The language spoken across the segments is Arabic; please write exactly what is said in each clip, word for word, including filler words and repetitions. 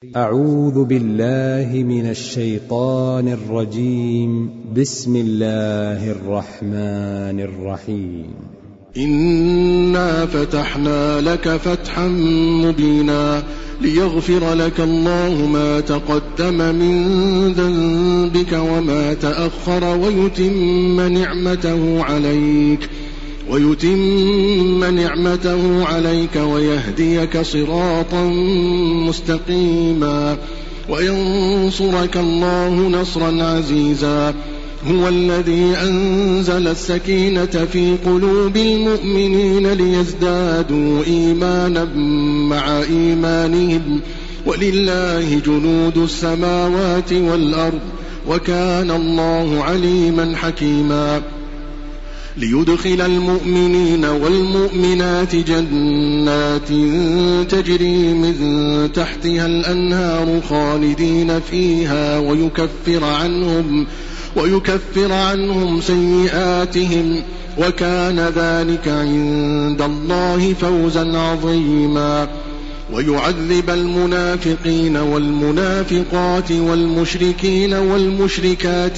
أعوذ بالله من الشيطان الرجيم. بسم الله الرحمن الرحيم. إنا فتحنا لك فتحا مبينا ليغفر لك الله ما تقدم من ذنبك وما تأخر ويتم نعمته عليك ويتم نعمته عليك ويهديك صراطا مستقيما وينصرك الله نصرا عزيزا. هو الذي أنزل السكينة في قلوب المؤمنين ليزدادوا إيمانا مع إيمانهم ولله جنود السماوات والأرض وكان الله عليما حكيما. ليدخل المؤمنين والمؤمنات جنات تجري من تحتها الأنهار خالدين فيها ويكفر عنهم ويكفر عنهم سيئاتهم وكان ذلك عند الله فوزا عظيما. ويعذب المنافقين والمنافقات والمشركين والمشركات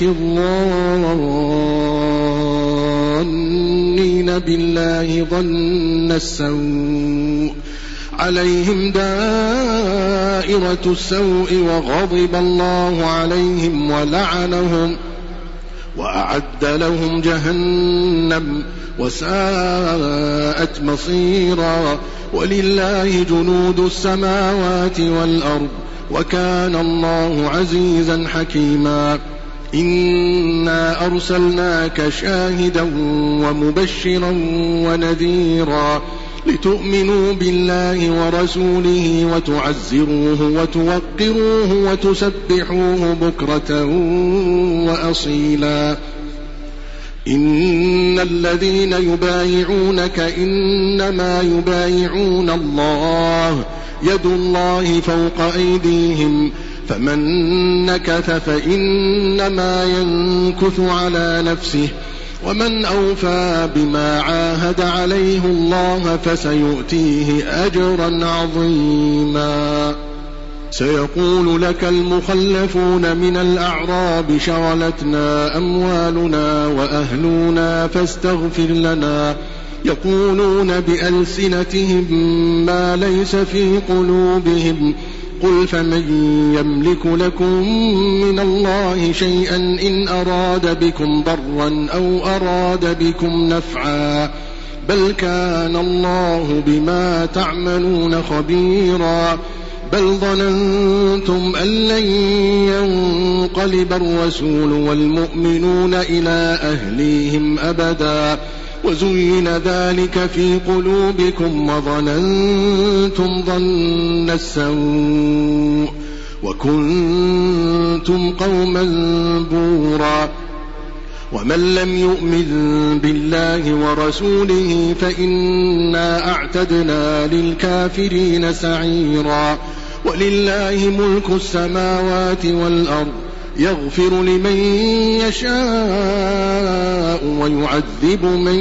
الظانين بالله ظن السوء عليهم دائرة السوء وغضب الله عليهم ولعنهم وأعد لهم جهنم وساءت مصيرا. ولله جنود السماوات والأرض وكان الله عزيزا حكيما. إنا أرسلناك شاهدا ومبشرا ونذيرا لتؤمنوا بالله ورسوله وتعزروه وتوقروه وتسبحوه بكرة وأصيلا. إن الذين يبايعونك إنما يبايعون الله يد الله فوق أيديهم فمن نكث فإنما ينكث على نفسه ومن أوفى بما عاهد عليه الله فسيؤتيه أجرا عظيما. سيقول لك المخلفون من الأعراب شغلتنا أموالنا وأهلنا فاستغفر لنا يقولون بألسنتهم ما ليس في قلوبهم قل فمن يملك لكم من الله شيئا إن أراد بكم ضرا أو أراد بكم نفعا بل كان الله بما تعملون خبيرا. بل ظننتم أن لن ينقلب الرسول والمؤمنون إلى أهليهم أبدا وزين ذلك في قلوبكم وظننتم ظن السوء وكنتم قوما بورا. ومن لم يؤمن بالله ورسوله فإنا أعتدنا للكافرين سعيرا. ولله ملك السماوات والأرض يغفر لمن يشاء ويعذب من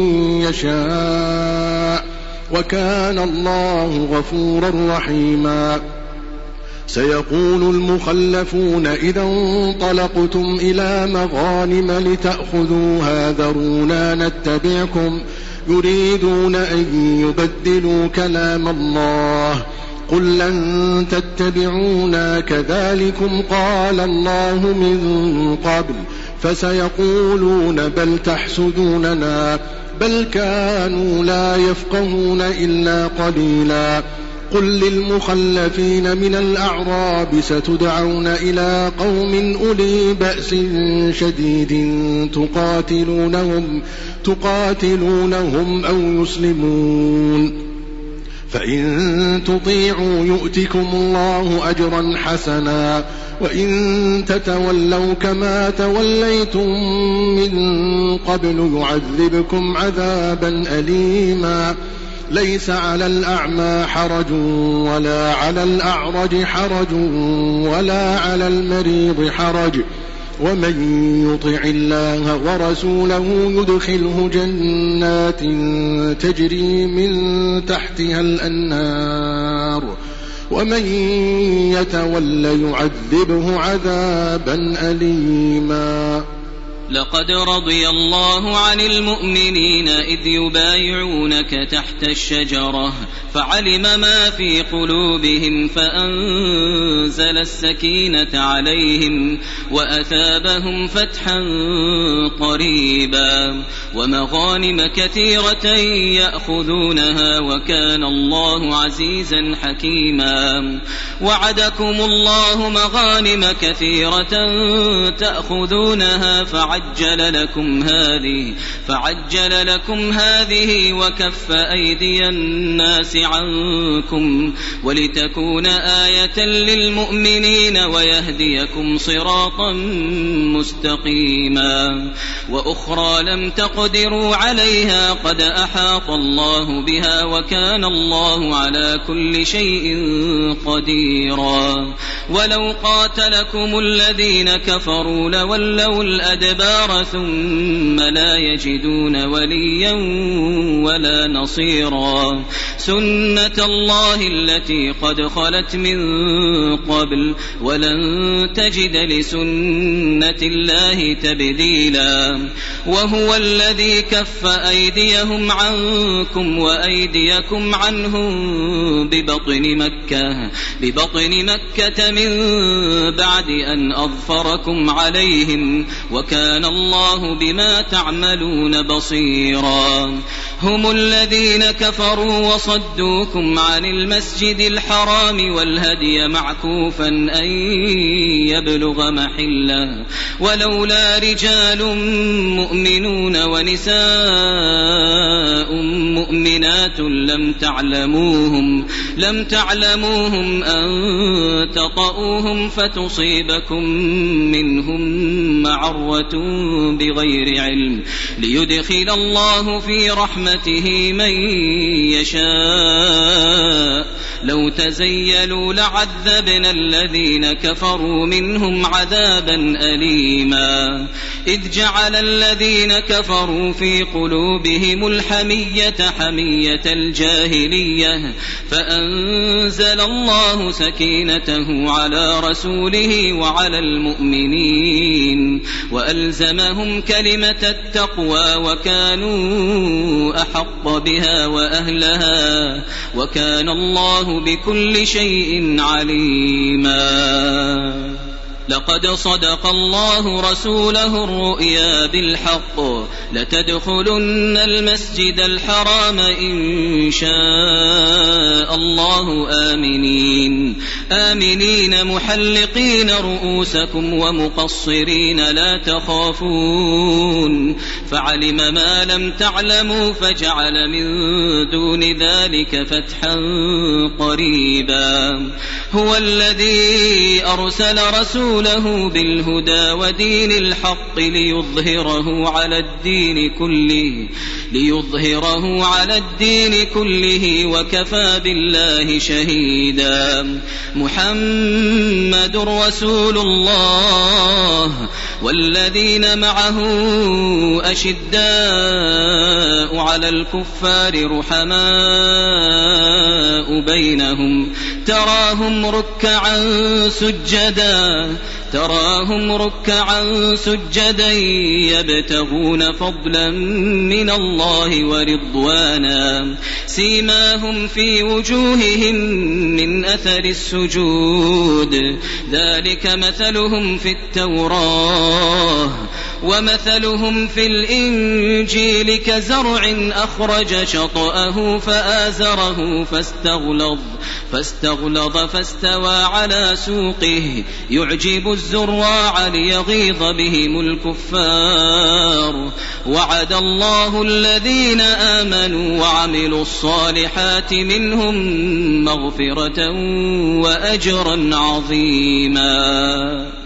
يشاء وكان الله غفورا رحيما. سيقول المخلفون إذا انطلقتم إلى مغانم لتأخذوها ذرونا نتبعكم يريدون أن يبدلوا كلام الله قل لن تتبعونا كذلكم قال الله من قبل فسيقولون بل تحسدوننا بل كانوا لا يفقهون إلا قليلا. قل للمخلفين من الأعراب ستدعون إلى قوم أولي بأس شديد تقاتلونهم, تقاتلونهم أو يسلمون فإن تطيعوا يؤتكم الله أجرا حسنا وإن تتولوا كما توليتم من قبل يعذبكم عذابا أليما. ليس على الأعمى حرج ولا على الأعرج حرج ولا على المريض حرج ومن يطع الله ورسوله يدخله جنات تجري من تحتها الأنهار ومن يتول يعذبه عذابا أليما. لقد رضي الله عن المؤمنين إذ يبايعونك تحت الشجرة فعلم ما في قلوبهم فأنزل السكينة عليهم وأثابهم فتحا قريبا ومغانم كثيرة يأخذونها وكان الله عزيزا حكيما. وعدكم الله مغانم كثيرة تأخذونها فعجل لكم هذه فعجل لكم هذه وكف أيدي الناس عنكم ولتكون آية للمؤمنين ويهديكم صراطا مستقيما. وأخرى لم تقدروا عليها قد أحاط الله بها وكان الله على كل شيء قديرا. ولو قاتلكم الذين كفروا لولوا الأدبار ثم لا يجدون وليا ولا نصيرا. سنة الله التي قد خلت من قبل ولن تجد لسنة الله تبديلا. وهو الذي كف أيديهم عنكم وأيديكم عنهم ببطن مكة ببطن مكة من بعد أن أظفركم عليهم وكان الله بما تعملون بصيرا. هم الذين كفروا وصدوكم عن المسجد الحرام والهدي معكوفا أن يبلغ محله ولولا رجال مؤمنون ونساء مؤمنات لم تعلموهم لم تعلموهم أن تطؤوهم فتصيبكم منهم معرة بغير علم ليدخل الله في رحمته من يشاء. لو تزيلوا لعذبنا الذين كفروا منهم عذابا أليما. إذ جعل الذين كفروا في قلوبهم الحمية حمية الجاهلية فأنزل الله سكينته على رسوله وعلى المؤمنين وألزمهم كلمة التقوى وكانوا أحق بها وأهلها وكان الله بكل شيء عليما. لقد صدق الله رسوله الرؤيا بالحق لتدخلن المسجد الحرام إن شاء الله آمنين آمنين محلقين رؤوسكم ومقصرين لا تخافون فعلم ما لم تعلموا فجعل من دون ذلك فتحا قريبا. هو الذي أرسل رسوله له بالهدى ودين الحق ليظهره على الدين كله ليظهره على الدين كله وكفى بالله شهيدا. محمد رسول الله والذين معه أشداء على الكفار رحماء بينهم تراهم ركعا سجدا تراهم ركعا سجدا يبتغون فضلا من الله ورضوانا سيماهم في وجوههم من أثر السجود ذلك مثلهم في التوراة ومثلهم في الإنجيل كزرع أخرج شطأه فآزره فاستغلظ فاستغلظ فاستوى على سوقه يعجب الزراع ليغيظ بهم الكفار. وعد الله الذين آمنوا وعملوا الصالحات منهم مغفرة وأجرا عظيما.